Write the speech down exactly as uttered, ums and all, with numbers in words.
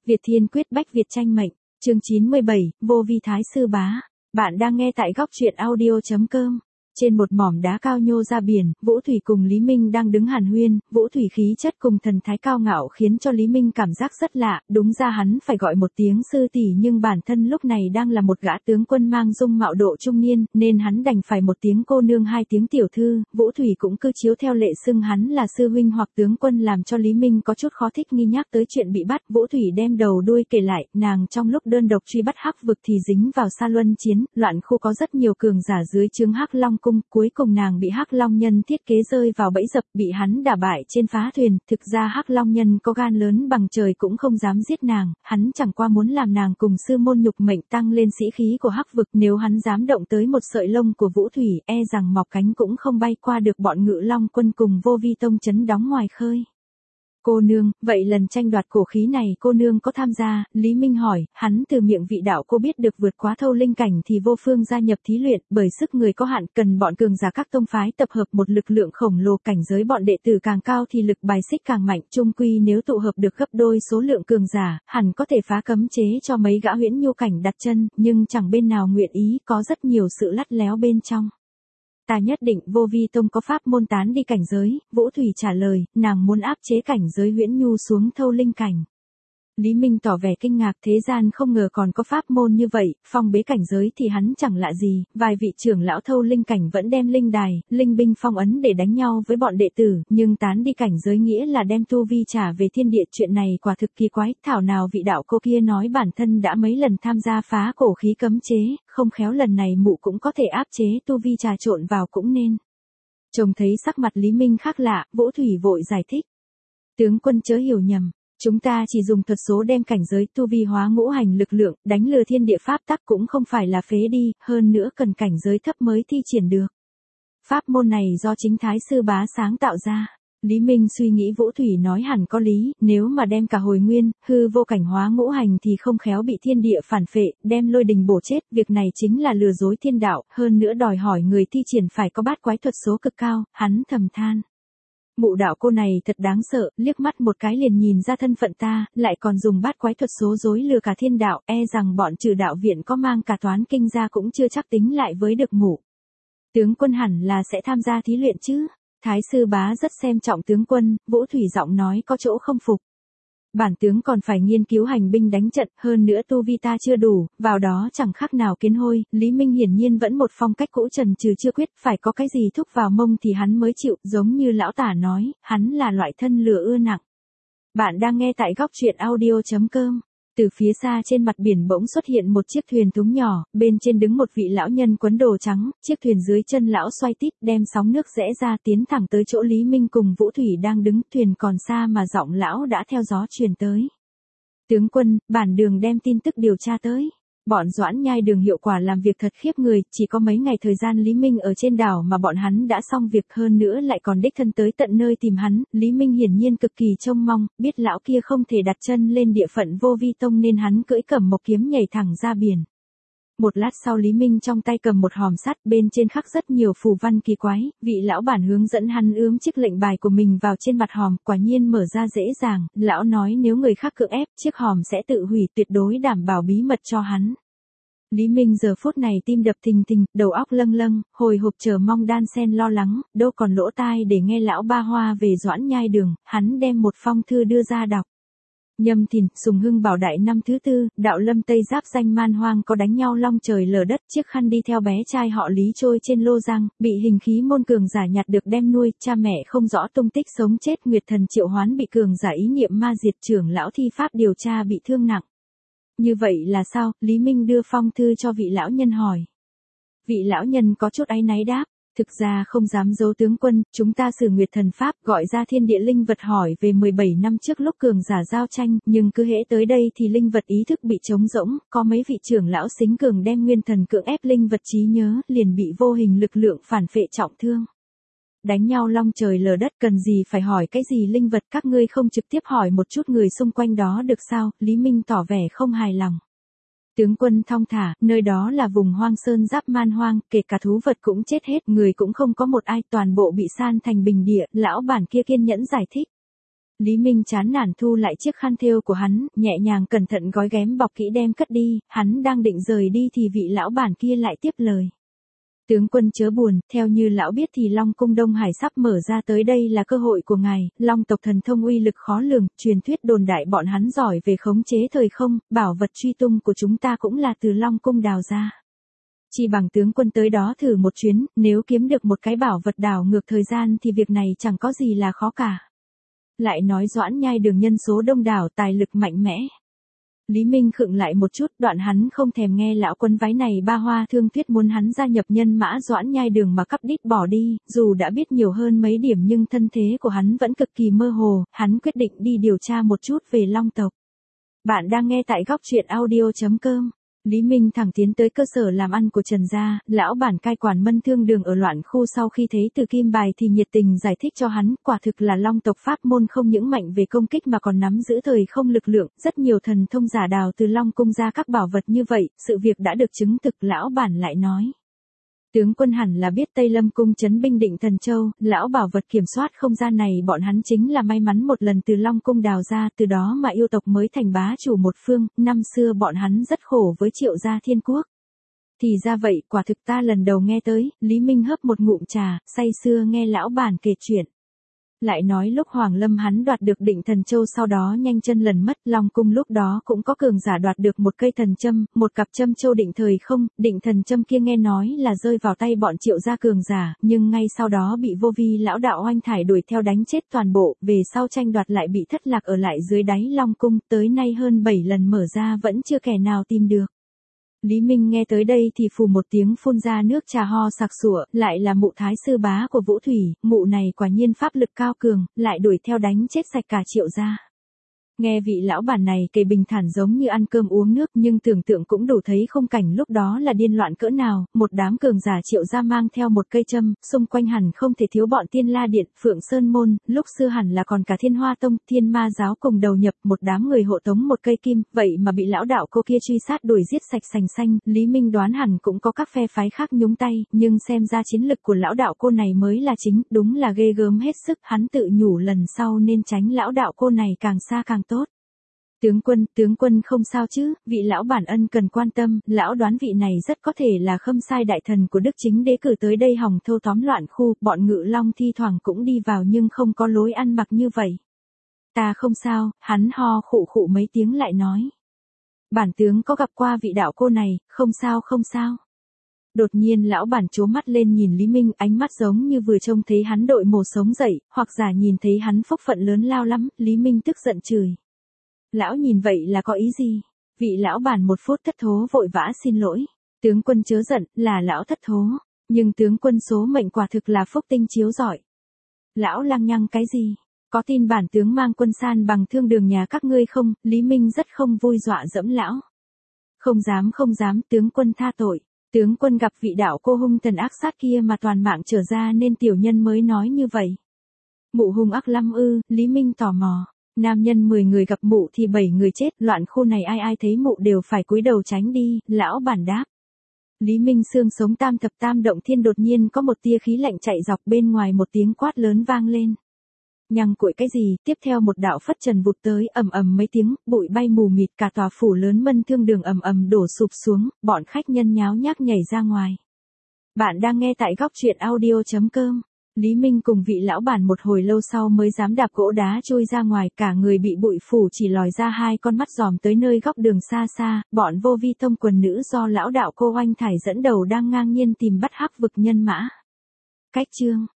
Việt Thiên Quyết Bách Việt tranh mệnh, chương chín mươi bảy, vô vi thái sư bá. Bạn đang nghe tại góc truyện audio chấm com. Trên một mỏm đá cao nhô ra biển, Vũ Thủy cùng Lý Minh đang đứng hàn huyên, Vũ Thủy khí chất cùng thần thái cao ngạo khiến cho Lý Minh cảm giác rất lạ, đúng ra hắn phải gọi một tiếng sư tỷ nhưng bản thân lúc này đang là một gã tướng quân mang dung mạo độ trung niên, nên hắn đành phải một tiếng cô nương hai tiếng tiểu thư, Vũ Thủy cũng cứ chiếu theo lệ xưng hắn là sư huynh hoặc tướng quân làm cho Lý Minh có chút khó thích nghi nhắc tới chuyện bị bắt, Vũ Thủy đem đầu đuôi kể lại, nàng trong lúc đơn độc truy bắt Hắc vực thì dính vào Sa Luân chiến, loạn khu có rất nhiều cường giả dưới trướng Hắc Long cung, cuối cùng nàng bị Hắc Long nhân thiết kế rơi vào bẫy dập, bị hắn đả bại trên phá thuyền, thực ra Hắc Long nhân có gan lớn bằng trời cũng không dám giết nàng, hắn chẳng qua muốn làm nàng cùng sư môn nhục mệnh tăng lên sĩ khí của Hắc vực, nếu hắn dám động tới một sợi lông của Vũ Thủy, e rằng mọc cánh cũng không bay qua được bọn Ngự Long quân cùng Vô Vi tông trấn đóng ngoài khơi. Cô nương, vậy lần tranh đoạt cổ khí này cô nương có tham gia? Lý Minh hỏi, hắn từ miệng vị đạo cô biết được vượt quá thâu linh cảnh thì vô phương gia nhập thí luyện, bởi sức người có hạn, cần bọn cường giả các tông phái tập hợp một lực lượng khổng lồ, cảnh giới bọn đệ tử càng cao thì lực bài xích càng mạnh, chung quy nếu tụ hợp được gấp đôi số lượng cường giả, hẳn có thể phá cấm chế cho mấy gã huyễn nhu cảnh đặt chân, nhưng chẳng bên nào nguyện ý, có rất nhiều sự lắt léo bên trong. Ta nhất định Vô Vi tông có pháp môn tán đi cảnh giới, Vũ Thủy trả lời, nàng muốn áp chế cảnh giới huyễn nhu xuống thâu linh cảnh. Lý Minh tỏ vẻ kinh ngạc, thế gian không ngờ còn có pháp môn như vậy, phong bế cảnh giới thì hắn chẳng lạ gì, vài vị trưởng lão thâu linh cảnh vẫn đem linh đài, linh binh phong ấn để đánh nhau với bọn đệ tử, nhưng tán đi cảnh giới nghĩa là đem tu vi trả về thiên địa, chuyện này quả thực kỳ quái, thảo nào vị đạo cô kia nói bản thân đã mấy lần tham gia phá cổ khí cấm chế, không khéo lần này mụ cũng có thể áp chế tu vi trà trộn vào cũng nên. Trông thấy sắc mặt Lý Minh khác lạ, Vũ Thủy vội giải thích. Tướng quân chớ hiểu nhầm. Chúng ta chỉ dùng thuật số đem cảnh giới tu vi hóa ngũ hành lực lượng, đánh lừa thiên địa pháp tắc cũng không phải là phế đi, hơn nữa cần cảnh giới thấp mới thi triển được. Pháp môn này do chính Thái sư bá sáng tạo ra. Lý Minh suy nghĩ Vũ Thủy nói hẳn có lý, nếu mà đem cả hồi nguyên, hư vô cảnh hóa ngũ hành thì không khéo bị thiên địa phản phệ, đem lôi đình bổ chết, việc này chính là lừa dối thiên đạo, hơn nữa đòi hỏi người thi triển phải có bát quái thuật số cực cao, hắn thầm than. Mụ đạo cô này thật đáng sợ, liếc mắt một cái liền nhìn ra thân phận ta, lại còn dùng bát quái thuật số dối lừa cả thiên đạo, e rằng bọn trừ đạo viện có mang cả toán kinh ra cũng chưa chắc tính lại với được mụ. Tướng quân hẳn là sẽ tham gia thí luyện chứ? Thái sư bá rất xem trọng tướng quân, Vũ Thủy giọng nói có chỗ không phục. Bản tướng còn phải nghiên cứu hành binh đánh trận, hơn nữa tu vi ta chưa đủ, vào đó chẳng khác nào kiến hôi, Lý Minh hiển nhiên vẫn một phong cách cũ trần trừ chưa quyết, phải có cái gì thúc vào mông thì hắn mới chịu, giống như lão tả nói, hắn là loại thân lửa ưa nặng. Bạn đang nghe tại góc truyện audio chấm com. Từ phía xa trên mặt biển bỗng xuất hiện một chiếc thuyền thúng nhỏ, bên trên đứng một vị lão nhân quấn đồ trắng, chiếc thuyền dưới chân lão xoay tít đem sóng nước rẽ ra tiến thẳng tới chỗ Lý Minh cùng Vũ Thủy đang đứng, thuyền còn xa mà giọng lão đã theo gió truyền tới. Tướng quân, bản đường đem tin tức điều tra tới. Bọn Doãn Nhai Đường hiệu quả làm việc thật khiếp người, chỉ có mấy ngày thời gian Lý Minh ở trên đảo mà bọn hắn đã xong việc, hơn nữa lại còn đích thân tới tận nơi tìm hắn, Lý Minh hiển nhiên cực kỳ trông mong, biết lão kia không thể đặt chân lên địa phận Vô Vi tông nên hắn cưỡi Cẩm Mộc kiếm nhảy thẳng ra biển. Một lát sau Lý Minh trong tay cầm một hòm sắt, bên trên khắc rất nhiều phù văn kỳ quái, vị lão bản hướng dẫn hắn ướm chiếc lệnh bài của mình vào trên mặt hòm, quả nhiên mở ra dễ dàng, lão nói nếu người khác cưỡng ép, chiếc hòm sẽ tự hủy, tuyệt đối đảm bảo bí mật cho hắn. Lý Minh giờ phút này tim đập thình thình, đầu óc lâng lâng, hồi hộp chờ mong đan sen lo lắng, đâu còn lỗ tai để nghe lão ba hoa về Doãn Nhai Đường, hắn đem một phong thư đưa ra đọc. Nhâm Thìn, Sùng Hưng Bảo Đại năm thứ tư, đạo Lâm Tây giáp danh man hoang có đánh nhau long trời lở đất, chiếc khăn đi theo bé trai họ Lý trôi trên lô giang, bị hình khí môn cường giả nhặt được đem nuôi, cha mẹ không rõ tung tích sống chết, Nguyệt Thần Triệu Hoán bị cường giả ý niệm ma diệt, trưởng lão thi pháp điều tra bị thương nặng. Như vậy là sao? Lý Minh đưa phong thư cho vị lão nhân hỏi. Vị lão nhân có chút áy náy đáp. Thực ra không dám giấu tướng quân, chúng ta sử Nguyệt Thần Pháp gọi ra thiên địa linh vật hỏi về mười bảy năm trước lúc cường giả giao tranh, nhưng cứ hễ tới đây thì linh vật ý thức bị trống rỗng, có mấy vị trưởng lão xính cường đem nguyên thần cưỡng ép linh vật trí nhớ, liền bị vô hình lực lượng phản phệ trọng thương. Đánh nhau long trời lở đất cần gì phải hỏi cái gì linh vật, các ngươi không trực tiếp hỏi một chút người xung quanh đó được sao? Lý Minh tỏ vẻ không hài lòng. Tướng quân thong thả, nơi đó là vùng hoang sơn giáp man hoang, kể cả thú vật cũng chết hết, người cũng không có một ai, toàn bộ bị san thành bình địa, lão bản kia kiên nhẫn giải thích. Lý Minh chán nản thu lại chiếc khăn thêu của hắn, nhẹ nhàng cẩn thận gói ghém bọc kỹ đem cất đi, hắn đang định rời đi thì vị lão bản kia lại tiếp lời. Tướng quân chớ buồn, theo như lão biết thì Long cung Đông Hải sắp mở ra tới đây là cơ hội của ngài, Long tộc thần thông uy lực khó lường, truyền thuyết đồn đại bọn hắn giỏi về khống chế thời không, bảo vật truy tung của chúng ta cũng là từ Long cung đào ra. Chỉ bằng tướng quân tới đó thử một chuyến, nếu kiếm được một cái bảo vật đảo ngược thời gian thì việc này chẳng có gì là khó cả. Lại nói Doãn Nhai Đường nhân số đông đảo, tài lực mạnh mẽ. Lý Minh khựng lại một chút, đoạn hắn không thèm nghe lão quân váy này ba hoa thương thuyết muốn hắn gia nhập nhân mã Doãn Nhai Đường mà cắp đít bỏ đi, dù đã biết nhiều hơn mấy điểm nhưng thân thế của hắn vẫn cực kỳ mơ hồ, hắn quyết định đi điều tra một chút về Long tộc. Bạn đang nghe tại góc truyện audio chấm com. Lý Minh thẳng tiến tới cơ sở làm ăn của Trần gia, lão bản cai quản Mân Thương Đường ở Loạn Khu sau khi thấy Từ Kim Bài thì nhiệt tình giải thích cho hắn, quả thực là Long tộc pháp môn không những mạnh về công kích mà còn nắm giữ thời không lực lượng, rất nhiều thần thông giả đào từ Long cung ra các bảo vật như vậy, sự việc đã được chứng thực, lão bản lại nói. Tướng quân hẳn là biết Tây Lâm cung trấn binh Định Thần Châu, lão bảo vật kiểm soát không gian này bọn hắn chính là may mắn một lần từ Long cung đào ra, từ đó mà yêu tộc mới thành bá chủ một phương, năm xưa bọn hắn rất khổ với Triệu gia Thiên Quốc. Thì ra vậy, quả thực ta lần đầu nghe tới, Lý Minh hớp một ngụm trà, say sưa nghe lão bản kể chuyện. Lại nói lúc Hoàng Lâm hắn đoạt được Định Thần Châu sau đó nhanh chân lần mất, Long cung lúc đó cũng có cường giả đoạt được một cây thần châm, một cặp châm châu định thời không, định thần châm kia nghe nói là rơi vào tay bọn Triệu gia cường giả, nhưng ngay sau đó bị vô vi lão đạo oanh thải đuổi theo đánh chết toàn bộ, về sau tranh đoạt lại bị thất lạc ở lại dưới đáy Long cung, tới nay hơn bảy lần mở ra vẫn chưa kẻ nào tìm được. Lý Minh nghe tới đây thì phù một tiếng phun ra nước trà ho sặc sụa, lại là mụ thái sư bá của Vũ Thủy, mụ này quả nhiên pháp lực cao cường, lại đuổi theo đánh chết sạch cả Triệu gia. Nghe vị lão bản này kể bình thản giống như ăn cơm uống nước, nhưng tưởng tượng cũng đủ thấy khung cảnh lúc đó là điên loạn cỡ nào, một đám cường giả Triệu gia mang theo một cây châm, xung quanh hẳn không thể thiếu bọn Tiên La Điện, Phượng Sơn Môn, lúc xưa hẳn là còn cả Thiên Hoa Tông, Thiên Ma giáo cùng đầu nhập, một đám người hộ tống một cây kim, vậy mà bị lão đạo cô kia truy sát đuổi giết sạch sành xanh, Lý Minh đoán hẳn cũng có các phe phái khác nhúng tay, nhưng xem ra chiến lực của lão đạo cô này mới là chính, đúng là ghê gớm hết sức, hắn tự nhủ lần sau nên tránh lão đạo cô này càng xa càng tốt. Tướng quân, tướng quân không sao chứ, vị lão bản ân cần quan tâm, lão đoán vị này rất có thể là Khâm Sai đại thần của Đức Chính Đế cử tới đây hòng thâu tóm Loạn Khu, bọn Ngự Long thi thoảng cũng đi vào nhưng không có lối ăn mặc như vậy. Ta không sao, hắn ho khụ khụ mấy tiếng lại nói. Bản tướng có gặp qua vị đạo cô này, không sao không sao. Đột nhiên lão bản trố mắt lên nhìn Lý Minh, ánh mắt giống như vừa trông thấy hắn đội mồ sống dậy, hoặc giả nhìn thấy hắn phúc phận lớn lao lắm, Lý Minh tức giận chửi. Lão nhìn vậy là có ý gì? Vị lão bản một phút thất thố vội vã xin lỗi. Tướng quân chớ giận, là lão thất thố. Nhưng tướng quân số mệnh quả thực là phúc tinh chiếu rọi. Lão lăng nhăng cái gì? Có tin bản tướng mang quân san bằng Thương Đường nhà các ngươi không? Lý Minh rất không vui dọa dẫm lão. Không dám không dám, tướng quân tha tội. Tướng quân gặp vị đạo cô hung thần ác sát kia mà toàn mạng trở ra nên tiểu nhân mới nói như vậy. Mụ hung ác lắm ư? Lý Minh tò mò. Nam nhân mười người gặp mụ thì bảy người chết, Loạn Khu này ai ai thấy mụ đều phải cúi đầu tránh đi, lão bản đáp. Lý Minh xương sống tam thập tam động thiên đột nhiên có một tia khí lạnh chạy dọc bên ngoài, một tiếng quát lớn vang lên. Nhằng cuội cái gì, tiếp theo một đạo phất trần vụt tới, ầm ầm mấy tiếng, bụi bay mù mịt, cả tòa phủ lớn Mân Thương Đường ầm ầm đổ sụp xuống, bọn khách nhân nháo nhác nhảy ra ngoài. Bạn đang nghe tại góc truyện audio chấm com. Lý Minh cùng vị lão bản một hồi lâu sau mới dám đạp gỗ đá trôi ra ngoài, cả người bị bụi phủ chỉ lòi ra hai con mắt dòm tới nơi góc đường xa xa, bọn Vô Vi Tông quần nữ do lão đạo cô oanh thải dẫn đầu đang ngang nhiên tìm bắt hắc vực nhân mã. Cách chương